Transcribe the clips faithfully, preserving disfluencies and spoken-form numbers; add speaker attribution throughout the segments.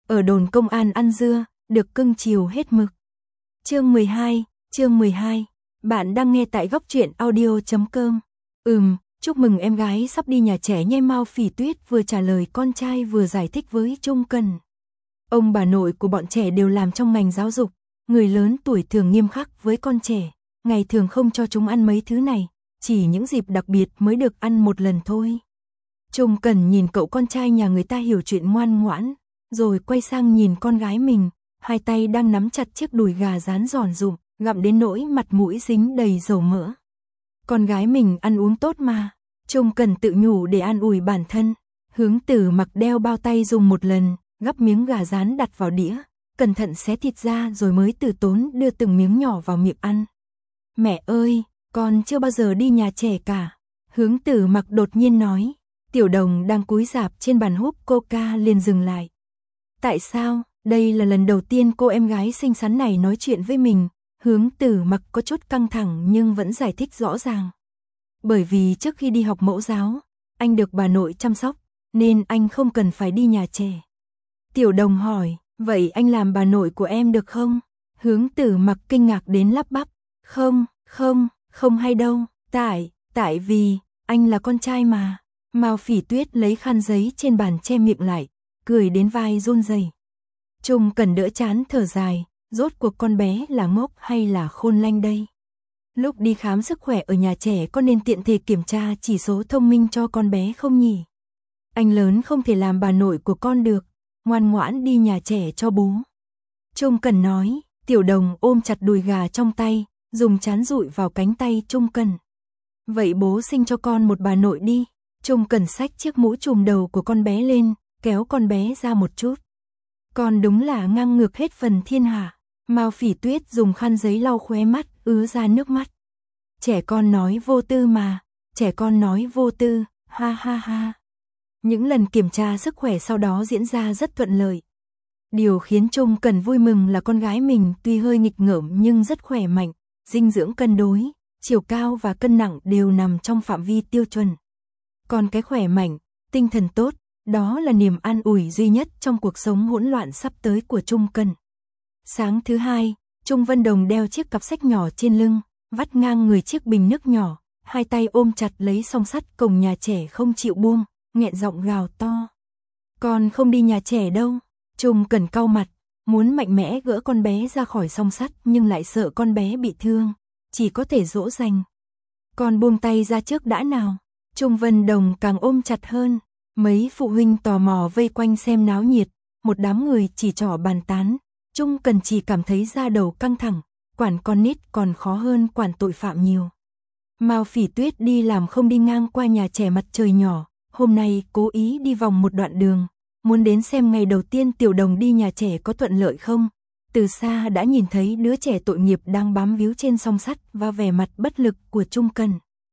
Speaker 1: ở đồn công an ăn dưa, được cưng chiều hết mực. Chương mười hai, chương mười hai. Bạn đang nghe tại góc truyện audio chấm com. Ừm, chúc mừng em gái sắp đi nhà trẻ nhé. Mao Phỉ Tuyết vừa trả lời con trai vừa giải thích với Trung Cần. Ông bà nội của bọn trẻ đều làm trong ngành giáo dục, người lớn tuổi thường nghiêm khắc với con trẻ, ngày thường không cho chúng ăn mấy thứ này, chỉ những dịp đặc biệt mới được ăn một lần thôi. Trung Cần nhìn cậu con trai nhà người ta hiểu chuyện ngoan ngoãn, rồi quay sang nhìn con gái mình, hai tay đang nắm chặt chiếc đùi gà rán giòn rụm, gặm đến nỗi mặt mũi dính đầy dầu mỡ. Con gái mình ăn uống tốt mà, Trung Cần tự nhủ để an ủi bản thân. Hướng Tử mặc đeo bao tay dùng một lần, gắp miếng gà rán đặt vào đĩa, cẩn thận xé thịt ra rồi mới từ tốn đưa từng miếng nhỏ vào miệng ăn. Mẹ ơi, con chưa bao giờ đi nhà trẻ cả. Hướng Tử mặc đột nhiên nói. Tiểu Đồng đang cúi rạp trên bàn húp coca liền dừng lại. Tại sao? Đây là lần đầu tiên cô em gái xinh xắn này nói chuyện với mình. Hướng Tử mặc có chút căng thẳng nhưng vẫn giải thích rõ ràng. Bởi vì trước khi đi học mẫu giáo, anh được bà nội chăm sóc, nên anh không cần phải đi nhà trẻ. Tiểu Đồng hỏi, vậy anh làm bà nội của em được không? Hướng Tử mặc kinh ngạc đến lắp bắp. Không, không, không hay đâu, tại, tại vì, anh là con trai mà. Mao Phỉ Tuyết lấy khăn giấy trên bàn che miệng lại, cười đến vai run rẩy. Trung Cần đỡ chán thở dài, rốt cuộc con bé là ngốc hay là khôn lanh đây? Lúc đi khám sức khỏe ở nhà trẻ có nên tiện thể kiểm tra chỉ số thông minh cho con bé không nhỉ? Anh lớn không thể làm bà nội của con được, ngoan ngoãn đi nhà trẻ cho bố. Trung Cần nói. Tiểu Đồng ôm chặt đùi gà trong tay, dùng trán dụi vào cánh tay Trung Cần. Vậy bố sinh cho con một bà nội đi. Trung Cần xách chiếc mũ trùm đầu của con bé lên, kéo con bé ra một chút. Con đúng là ngang ngược hết phần thiên hạ. Mao Phỉ Tuyết dùng khăn giấy lau khóe mắt, ứa ra nước mắt. Trẻ con nói vô tư mà, trẻ con nói vô tư, ha ha ha. Những lần kiểm tra sức khỏe sau đó diễn ra rất thuận lợi. Điều khiến Trung Cần vui mừng là con gái mình tuy hơi nghịch ngợm nhưng rất khỏe mạnh, dinh dưỡng cân đối, chiều cao và cân nặng đều nằm trong phạm vi tiêu chuẩn. Còn cái khỏe mạnh, tinh thần tốt, đó là niềm an ủi duy nhất trong cuộc sống hỗn loạn sắp tới của Trung Cần. Sáng thứ hai, Trung Vân Đồng đeo chiếc cặp sách nhỏ trên lưng, vắt ngang người chiếc bình nước nhỏ, hai tay ôm chặt lấy song sắt cổng nhà trẻ không chịu buông, nghẹn giọng gào to. Con không đi nhà trẻ đâu. Trung Cần cau mặt, muốn mạnh mẽ gỡ con bé ra khỏi song sắt nhưng lại sợ con bé bị thương, chỉ có thể dỗ dành. Con buông tay ra trước đã nào. Trung Vân Đồng càng ôm chặt hơn, mấy phụ huynh tò mò vây quanh xem náo nhiệt, một đám người chỉ trỏ bàn tán. Trung Cần chỉ cảm thấy da đầu căng thẳng, quản con nít còn khó hơn quản tội phạm nhiều. Mao Phỉ Tuyết đi làm không đi ngang qua nhà trẻ Mặt Trời nhỏ, hôm nay cố ý đi vòng một đoạn đường, muốn đến xem ngày đầu tiên Tiểu Đồng đi nhà trẻ có thuận lợi không. Từ xa đã nhìn thấy đứa trẻ tội nghiệp đang bám víu trên song sắt và vẻ mặt bất lực của Trung Cần.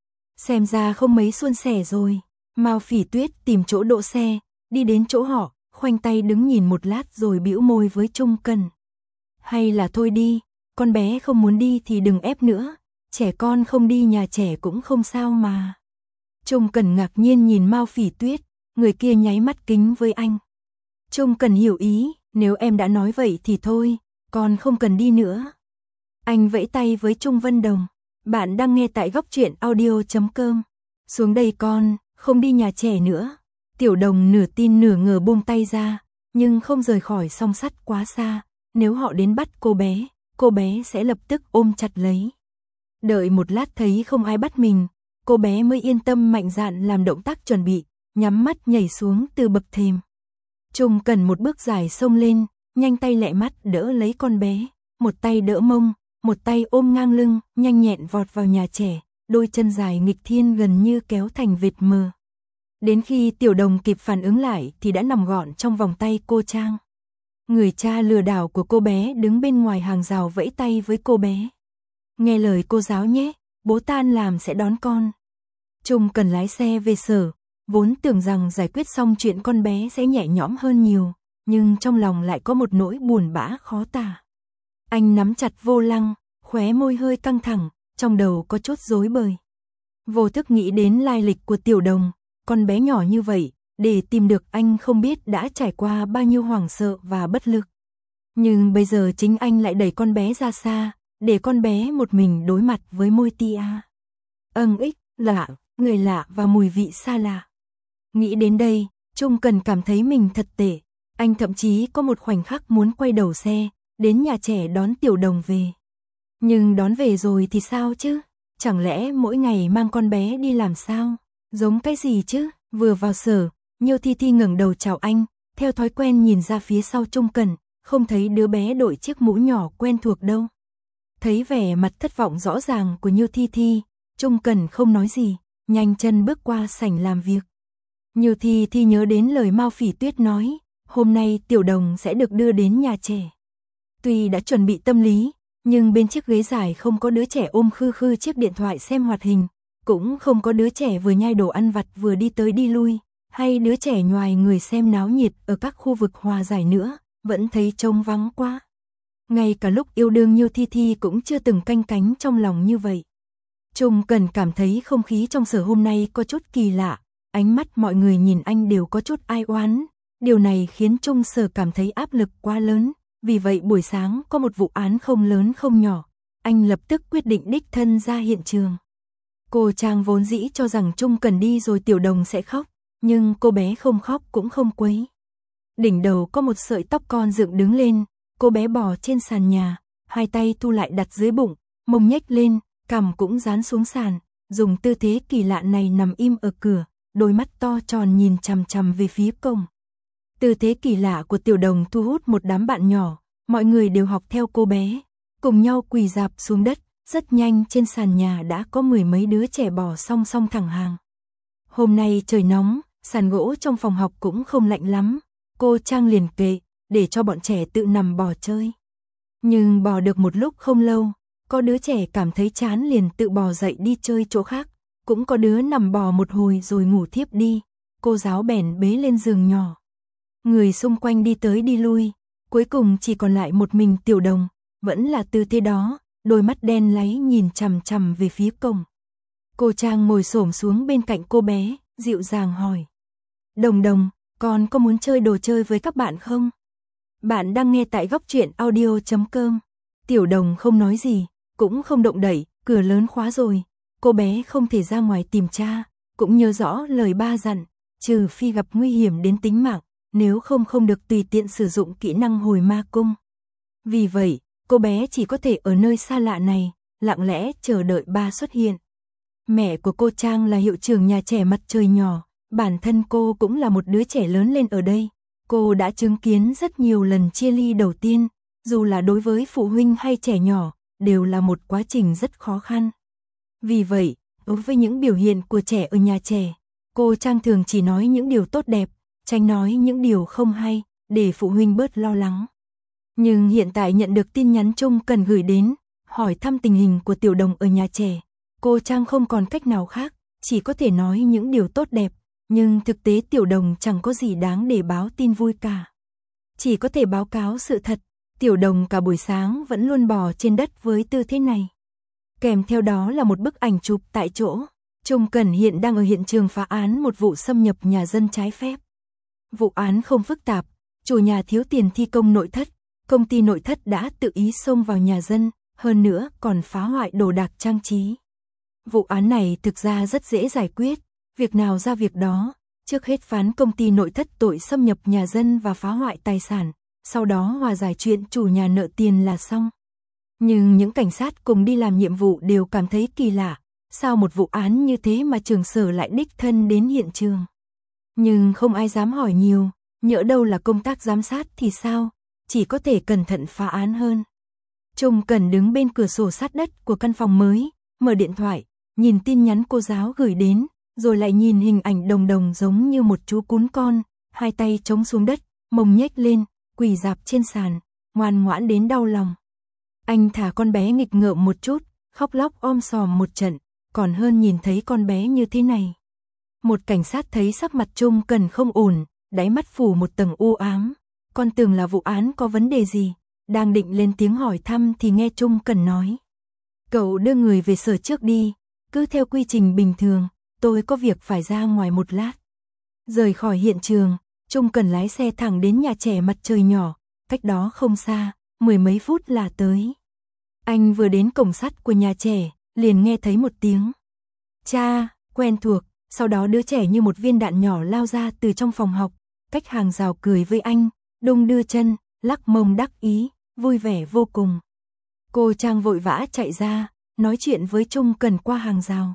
Speaker 1: Xem ra không mấy suôn sẻ rồi. Mao Phỉ Tuyết tìm chỗ đỗ xe, đi đến chỗ họ, khoanh tay đứng nhìn một lát rồi bĩu môi với Trung Cần. Hay là thôi đi, con bé không muốn đi thì đừng ép nữa, trẻ con không đi nhà trẻ cũng không sao mà. Trung Cần ngạc nhiên nhìn Mao Phỉ Tuyết, người kia nháy mắt kính với anh. Trung Cần hiểu ý, nếu em đã nói vậy thì thôi, con không cần đi nữa. Anh vẫy tay với Trung Vân Đồng. Bạn đang nghe tại góc truyện audio chấm com. Xuống đây con, không đi nhà trẻ nữa. Tiểu Đồng nửa tin nửa ngờ buông tay ra, nhưng không rời khỏi song sắt quá xa. Nếu họ đến bắt cô bé, cô bé sẽ lập tức ôm chặt lấy. Đợi một lát thấy không ai bắt mình, cô bé mới yên tâm mạnh dạn làm động tác chuẩn bị, nhắm mắt nhảy xuống từ bậc thềm. Trung Cần một bước dài xông lên, nhanh tay lẹ mắt đỡ lấy con bé, một tay đỡ mông, một tay ôm ngang lưng, nhanh nhẹn vọt vào nhà trẻ, đôi chân dài nghịch thiên gần như kéo thành vệt mờ. Đến khi Tiểu Đồng kịp phản ứng lại thì đã nằm gọn trong vòng tay cô Trang. Người cha lừa đảo của cô bé đứng bên ngoài hàng rào vẫy tay với cô bé. Nghe lời cô giáo nhé, bố tan làm sẽ đón con. Trung Cần lái xe về sở, vốn tưởng rằng giải quyết xong chuyện con bé sẽ nhẹ nhõm hơn nhiều, nhưng trong lòng lại có một nỗi buồn bã khó tả. Anh nắm chặt vô lăng, khóe môi hơi căng thẳng, trong đầu có chút rối bời. Vô thức nghĩ đến lai lịch của Tiểu Đồng, con bé nhỏ như vậy, để tìm được anh không biết đã trải qua bao nhiêu hoảng sợ và bất lực. Nhưng bây giờ chính anh lại đẩy con bé ra xa, để con bé một mình đối mặt với môi tia âng ích, lạ, người lạ và mùi vị xa lạ. Nghĩ đến đây, Trung Cần cảm thấy mình thật tệ. Anh thậm chí có một khoảnh khắc muốn quay đầu xe, đến nhà trẻ đón Tiểu Đồng về. Nhưng đón về rồi thì sao chứ? Chẳng lẽ mỗi ngày mang con bé đi làm sao? Giống cái gì chứ? Vừa vào sở, Nhiêu Thi Thi ngẩng đầu chào anh, theo thói quen nhìn ra phía sau Trung Cần, không thấy đứa bé đội chiếc mũ nhỏ quen thuộc đâu. Thấy vẻ mặt thất vọng rõ ràng của Nhiêu Thi Thi, Trung Cần không nói gì, nhanh chân bước qua sảnh làm việc. Nhiêu Thi Thi nhớ đến lời Mao Phỉ Tuyết nói, hôm nay Tiểu Đồng sẽ được đưa đến nhà trẻ. Tuy đã chuẩn bị tâm lý, nhưng bên chiếc ghế dài không có đứa trẻ ôm khư khư chiếc điện thoại xem hoạt hình, cũng không có đứa trẻ vừa nhai đồ ăn vặt vừa đi tới đi lui, hay đứa trẻ nhoài người xem náo nhiệt ở các khu vực hòa giải nữa, vẫn thấy trông vắng quá. Ngay cả lúc yêu đương Nhiêu Thi Thi cũng chưa từng canh cánh trong lòng như vậy. Trung Cần cảm thấy không khí trong sở hôm nay có chút kỳ lạ, ánh mắt mọi người nhìn anh đều có chút ai oán, điều này khiến Trung Sở cảm thấy áp lực quá lớn, vì vậy buổi sáng có một vụ án không lớn không nhỏ, anh lập tức quyết định đích thân ra hiện trường. Cô Trang vốn dĩ cho rằng Trung Cần đi rồi Tiểu Đồng sẽ khóc, nhưng cô bé không khóc cũng không quấy. Đỉnh đầu có một sợi tóc con dựng đứng lên, cô bé bò trên sàn nhà, hai tay thu lại đặt dưới bụng, mông nhếch lên, cằm cũng dán xuống sàn, dùng tư thế kỳ lạ này nằm im ở cửa, đôi mắt to tròn nhìn chằm chằm về phía cổng. Tư thế kỳ lạ của Tiểu Đồng thu hút một đám bạn nhỏ, mọi người đều học theo cô bé, cùng nhau quỳ rạp xuống đất, rất nhanh trên sàn nhà đã có mười mấy đứa trẻ bò song song thẳng hàng. Hôm nay trời nóng, sàn gỗ trong phòng học cũng không lạnh lắm, cô Trang liền kệ, để cho bọn trẻ tự nằm bò chơi. Nhưng bò được một lúc không lâu, có đứa trẻ cảm thấy chán liền tự bò dậy đi chơi chỗ khác, cũng có đứa nằm bò một hồi rồi ngủ thiếp đi, cô giáo bèn bế lên giường nhỏ. Người xung quanh đi tới đi lui, cuối cùng chỉ còn lại một mình Tiểu Đồng, vẫn là tư thế đó, đôi mắt đen láy nhìn chằm chằm về phía cổng. Cô Trang ngồi xổm xuống bên cạnh cô bé, dịu dàng hỏi. Đồng Đồng, con có muốn chơi đồ chơi với các bạn không? Bạn đang nghe tại góc truyện audio chấm com. Tiểu Đồng không nói gì, cũng không động đậy, cửa lớn khóa rồi, cô bé không thể ra ngoài tìm cha, cũng nhớ rõ lời ba dặn, trừ phi gặp nguy hiểm đến tính mạng, nếu không không được tùy tiện sử dụng kỹ năng hồi ma cung. Vì vậy, cô bé chỉ có thể ở nơi xa lạ này, lặng lẽ chờ đợi ba xuất hiện. Mẹ của cô Trang là hiệu trưởng nhà trẻ Mặt Trời Nhỏ, bản thân cô cũng là một đứa trẻ lớn lên ở đây. Cô đã chứng kiến rất nhiều lần chia ly đầu tiên, dù là đối với phụ huynh hay trẻ nhỏ, đều là một quá trình rất khó khăn. Vì vậy, đối với những biểu hiện của trẻ ở nhà trẻ, cô Trang thường chỉ nói những điều tốt đẹp, tránh nói những điều không hay, để phụ huynh bớt lo lắng. Nhưng hiện tại nhận được tin nhắn Trung Cần gửi đến, hỏi thăm tình hình của Tiểu Đồng ở nhà trẻ, cô Trang không còn cách nào khác, chỉ có thể nói những điều tốt đẹp, nhưng thực tế Tiểu Đồng chẳng có gì đáng để báo tin vui cả. Chỉ có thể báo cáo sự thật, Tiểu Đồng cả buổi sáng vẫn luôn bò trên đất với tư thế này. Kèm theo đó là một bức ảnh chụp tại chỗ, Trung Cần hiện đang ở hiện trường phá án một vụ xâm nhập nhà dân trái phép. Vụ án không phức tạp, chủ nhà thiếu tiền thi công nội thất, công ty nội thất đã tự ý xông vào nhà dân, hơn nữa còn phá hoại đồ đạc trang trí. Vụ án này thực ra rất dễ giải quyết, việc nào ra việc đó, trước hết phán công ty nội thất tội xâm nhập nhà dân và phá hoại tài sản, sau đó hòa giải chuyện chủ nhà nợ tiền là xong. Nhưng những cảnh sát cùng đi làm nhiệm vụ đều cảm thấy kỳ lạ, sao một vụ án như thế mà trưởng sở lại đích thân đến hiện trường. Nhưng không ai dám hỏi nhiều, nhỡ đâu là công tác giám sát thì sao, chỉ có thể cẩn thận phá án hơn. Trung Cần đứng bên cửa sổ sát đất của căn phòng mới, mở điện thoại, nhìn tin nhắn cô giáo gửi đến, rồi lại nhìn hình ảnh Đồng Đồng giống như một chú cún con, hai tay chống xuống đất, mông nhếch lên, quỳ rạp trên sàn, ngoan ngoãn đến đau lòng. Anh thả con bé nghịch ngợm một chút, khóc lóc om sòm một trận, còn hơn nhìn thấy con bé như thế này. Một cảnh sát thấy sắc mặt Trung Cần không ổn, đáy mắt phủ một tầng u ám, con tưởng là vụ án có vấn đề gì, đang định lên tiếng hỏi thăm thì nghe Trung Cần nói. Cậu đưa người về sở trước đi, cứ theo quy trình bình thường, tôi có việc phải ra ngoài một lát. Rời khỏi hiện trường, Trung Cần lái xe thẳng đến nhà trẻ Mặt Trời Nhỏ, cách đó không xa, mười mấy phút là tới. Anh vừa đến cổng sắt của nhà trẻ, liền nghe thấy một tiếng cha, quen thuộc, sau đó đứa trẻ như một viên đạn nhỏ lao ra từ trong phòng học, cách hàng rào cười với anh, đung đưa chân, lắc mông đắc ý, vui vẻ vô cùng. Cô Trang vội vã chạy ra, nói chuyện với Trung Cần qua hàng rào.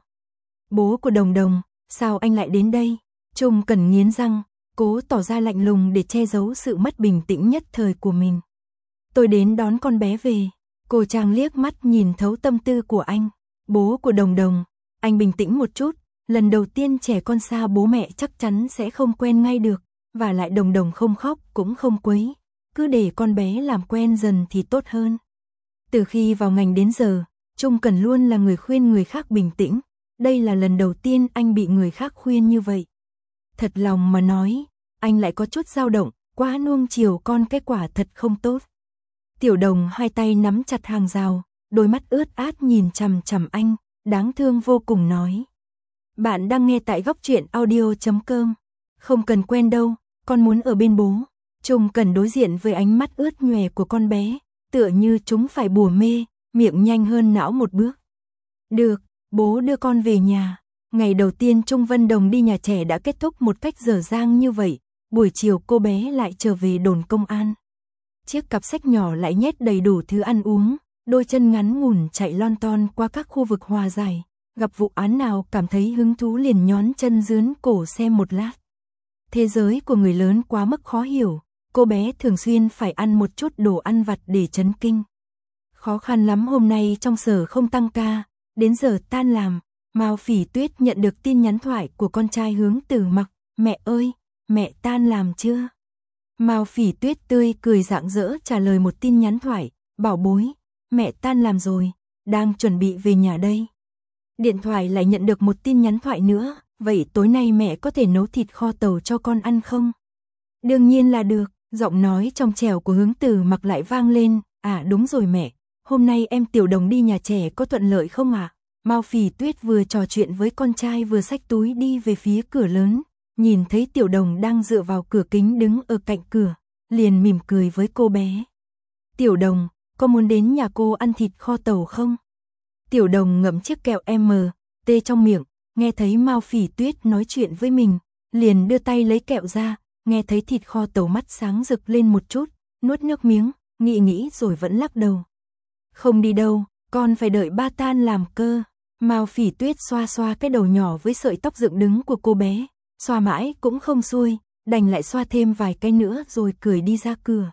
Speaker 1: Bố của Đồng Đồng, sao anh lại đến đây? Trung Cần nghiến răng, cố tỏ ra lạnh lùng để che giấu sự mất bình tĩnh nhất thời của mình. Tôi đến đón con bé về. Cô Trang liếc mắt nhìn thấu tâm tư của anh. Bố của Đồng Đồng, anh bình tĩnh một chút, lần đầu tiên trẻ con xa bố mẹ chắc chắn sẽ không quen ngay được, và lại Đồng Đồng không khóc cũng không quấy, cứ để con bé làm quen dần thì tốt hơn. Từ khi vào ngành đến giờ, Trung Cần luôn là người khuyên người khác bình tĩnh, đây là lần đầu tiên anh bị người khác khuyên như vậy. Thật lòng mà nói, anh lại có chút dao động, quá nuông chiều con cái quả thật không tốt. Tiểu Đồng hai tay nắm chặt hàng rào, đôi mắt ướt át nhìn chằm chằm anh, đáng thương vô cùng nói. Bạn đang nghe tại góc truyện audio chấm com. Không cần quen đâu, con muốn ở bên bố. Trung Cần đối diện với ánh mắt ướt nhòe của con bé, tựa như chúng phải bùa mê, miệng nhanh hơn não một bước. Được, bố đưa con về nhà. Ngày đầu tiên Trung Vân Đồng đi nhà trẻ đã kết thúc một cách dở dang như vậy, buổi chiều cô bé lại trở về đồn công an. Chiếc cặp sách nhỏ lại nhét đầy đủ thứ ăn uống, đôi chân ngắn ngủn chạy lon ton qua các khu vực hòa giải, gặp vụ án nào cảm thấy hứng thú liền nhón chân dướn cổ xem một lát. Thế giới của người lớn quá mức khó hiểu, cô bé thường xuyên phải ăn một chút đồ ăn vặt để chấn kinh. Khó khăn lắm hôm nay trong sở không tăng ca, đến giờ tan làm, Mao Phỉ Tuyết nhận được tin nhắn thoại của con trai Hướng Tử Mặc, mẹ ơi, mẹ tan làm chưa? Mao Phỉ Tuyết tươi cười rạng rỡ trả lời một tin nhắn thoại, bảo bối, mẹ tan làm rồi, đang chuẩn bị về nhà đây. Điện thoại lại nhận được một tin nhắn thoại nữa, vậy tối nay mẹ có thể nấu thịt kho tàu cho con ăn không? Đương nhiên là được, giọng nói trong trẻo của Hướng Tử Mặc lại vang lên, à đúng rồi mẹ, hôm nay em Tiểu Đồng đi nhà trẻ có thuận lợi không ạ? À? Mao Phỉ Tuyết vừa trò chuyện với con trai vừa xách túi đi về phía cửa lớn, nhìn thấy Tiểu Đồng đang dựa vào cửa kính đứng ở cạnh cửa, liền mỉm cười với cô bé. Tiểu Đồng, có muốn đến nhà cô ăn thịt kho tàu không? Tiểu Đồng ngậm chiếc kẹo em tê trong miệng, nghe thấy Mao Phỉ Tuyết nói chuyện với mình, liền đưa tay lấy kẹo ra, nghe thấy thịt kho tàu mắt sáng rực lên một chút, nuốt nước miếng, nghĩ nghĩ rồi vẫn lắc đầu. Không đi đâu, con phải đợi ba tan làm cơ. Mao Phỉ Tuyết xoa xoa cái đầu nhỏ với sợi tóc dựng đứng của cô bé, xoa mãi cũng không xuôi, đành lại xoa thêm vài cái nữa rồi cười đi ra cửa.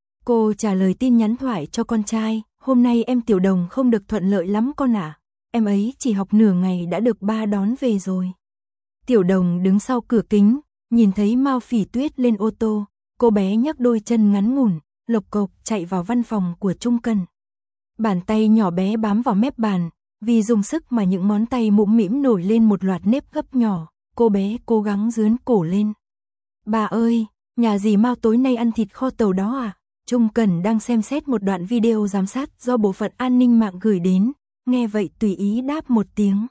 Speaker 1: Cô trả lời tin nhắn thoại cho con trai, hôm nay em Tiểu Đồng không được thuận lợi lắm con ạ, à. Em ấy chỉ học nửa ngày đã được ba đón về rồi. Tiểu Đồng đứng sau cửa kính, nhìn thấy Mao Phỉ Tuyết lên ô tô, cô bé nhấc đôi chân ngắn ngủn, lộc cộc chạy vào văn phòng của Trung Cần. Bàn tay nhỏ bé bám vào mép bàn, vì dùng sức mà những ngón tay mũm mĩm nổi lên một loạt nếp gấp nhỏ, cô bé cố gắng dướn cổ lên. Bà ơi, nhà dì Mao tối nay ăn thịt kho tàu đó à? Trung Cần đang xem xét một đoạn video giám sát do bộ phận an ninh mạng gửi đến, nghe vậy tùy ý đáp một tiếng.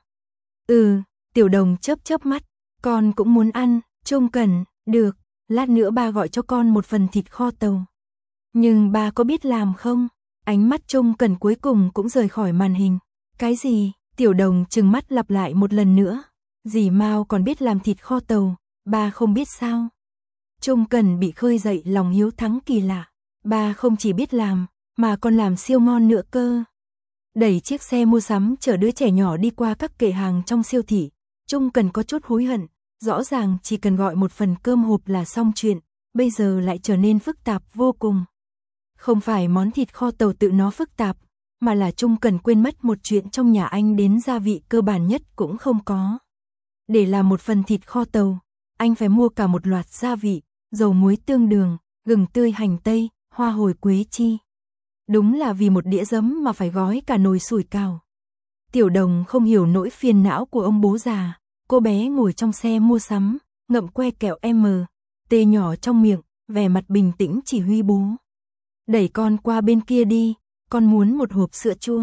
Speaker 1: Ừ, Tiểu Đồng chớp chớp mắt, con cũng muốn ăn. Trung Cần, được, lát nữa ba gọi cho con một phần thịt kho tàu. Nhưng ba có biết làm không? Ánh mắt Trung Cần cuối cùng cũng rời khỏi màn hình. Cái gì? Tiểu Đồng trừng mắt lặp lại một lần nữa. Dì Mao còn biết làm thịt kho tàu, ba không biết sao? Trung Cần bị khơi dậy lòng hiếu thắng kỳ lạ. Ba không chỉ biết làm, mà còn làm siêu ngon nữa cơ. Đẩy chiếc xe mua sắm chở đứa trẻ nhỏ đi qua các kệ hàng trong siêu thị, Trung Cần có chút hối hận. Rõ ràng chỉ cần gọi một phần cơm hộp là xong chuyện, bây giờ lại trở nên phức tạp vô cùng. Không phải món thịt kho tàu tự nó phức tạp, mà là Trung Cần quên mất một chuyện trong nhà anh đến gia vị cơ bản nhất cũng không có. Để làm một phần thịt kho tàu, anh phải mua cả một loạt gia vị, dầu muối tương đường, gừng tươi hành tây, hoa hồi quế chi. Đúng là vì một đĩa giấm mà phải gói cả nồi sủi cảo. Tiểu Đồng không hiểu nỗi phiền não của ông bố già. Cô bé ngồi trong xe mua sắm, ngậm que kẹo em tê nhỏ trong miệng, vẻ mặt bình tĩnh chỉ huy bố. Đẩy con qua bên kia đi, con muốn một hộp sữa chua.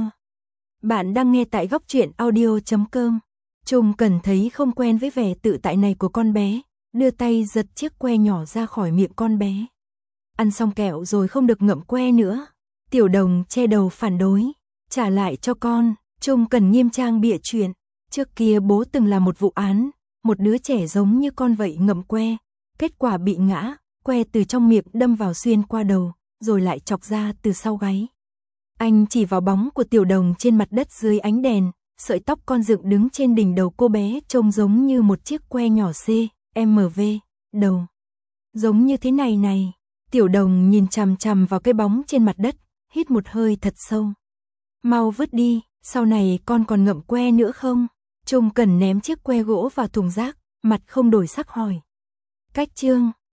Speaker 1: Bạn đang nghe tại góc truyện audio chấm com. Trung Cần thấy không quen với vẻ tự tại này của con bé, đưa tay giật chiếc que nhỏ ra khỏi miệng con bé. Ăn xong kẹo rồi không được ngậm que nữa. Tiểu Đồng che đầu phản đối. Trả lại cho con. Trung Cần nghiêm trang bịa chuyện. Trước kia bố từng là một vụ án, một đứa trẻ giống như con vậy ngậm que, kết quả bị ngã, que từ trong miệng đâm vào xuyên qua đầu, rồi lại chọc ra từ sau gáy. Anh chỉ vào bóng của Tiểu Đồng trên mặt đất dưới ánh đèn, sợi tóc con dựng đứng trên đỉnh đầu cô bé trông giống như một chiếc que nhỏ C, M V, đầu. Giống như thế này này. Tiểu Đồng nhìn chằm chằm vào cái bóng trên mặt đất, hít một hơi thật sâu. Mau vứt đi, sau này con còn ngậm que nữa không? Trung Cần ném chiếc que gỗ vào thùng rác, mặt không đổi sắc hỏi. Cách chương